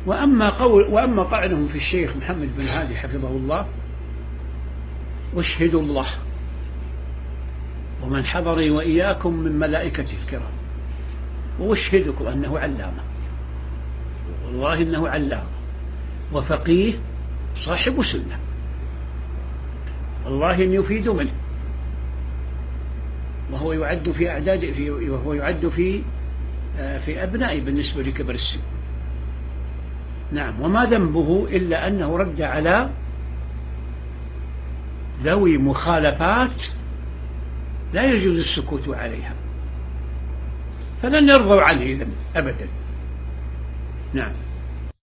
وأما طعنهم في الشيخ محمد بن هادي حفظه الله، أشهد الله ومن حضرني وإياكم من ملائكته الكرام، وأشهدكم أنه علامة، والله إنه علامة وفقيه صاحب سنة، والله إن يفيد منه، وهو يعد في أعداد وهو يعد في أبنائي بالنسبة لكبر السن. نعم. وما ذنبه إلا أنه رد على ذوي مخالفات لا يجوز السكوت عليها، فلن يرضوا عنه إذن أبدا. نعم.